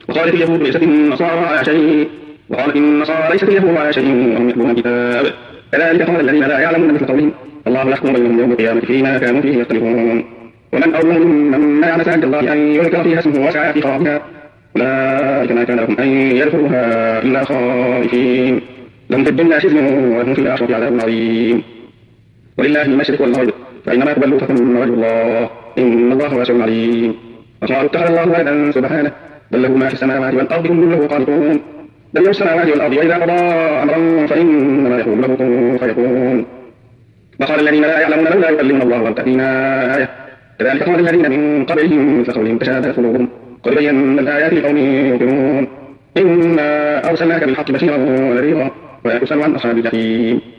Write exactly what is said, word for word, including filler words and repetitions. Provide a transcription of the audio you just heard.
وقالت اليهود ليست النصارى على شيء وقالت النصارى ليست اليهود على شيء وهم يتلون الكتاب كذلك قال الذين لا يعلمون مثل قولهم الله يحكم بينهم يوم القيامة فيما كانوا فيه يختلفون ومن أظلم ممن منع مساجد الله أن يذكر فيها اسمه وسعى في خرابها أولئك ما كان لهم أن يدخلوها إلا خائفين لهم في الدنيا خزي ولهم في الآخرة عذاب عظيم ولله المشرق والمغرب فإنما تولوا فثم وجه الله إن الله واسع عليم وقالوا اتخذ الله ولدا سبحانه بل له ما في السماوات والأرض كل له قانتون بل له السماوات والأرض وإذا قضى أمرا فإنما يقول له كن فيكون وقال الذين لا يعلمون لولا يكلمنا الله ولتأتينا آية كذلك قال الذين من قبلهم مثل قولهم تشابهت قلوبهم قد بينا الآيات لقوم يوقنون إنا أرسلناك بالحق بشيرا ونذيرا ولا تسأل عن أصحاب الجحيم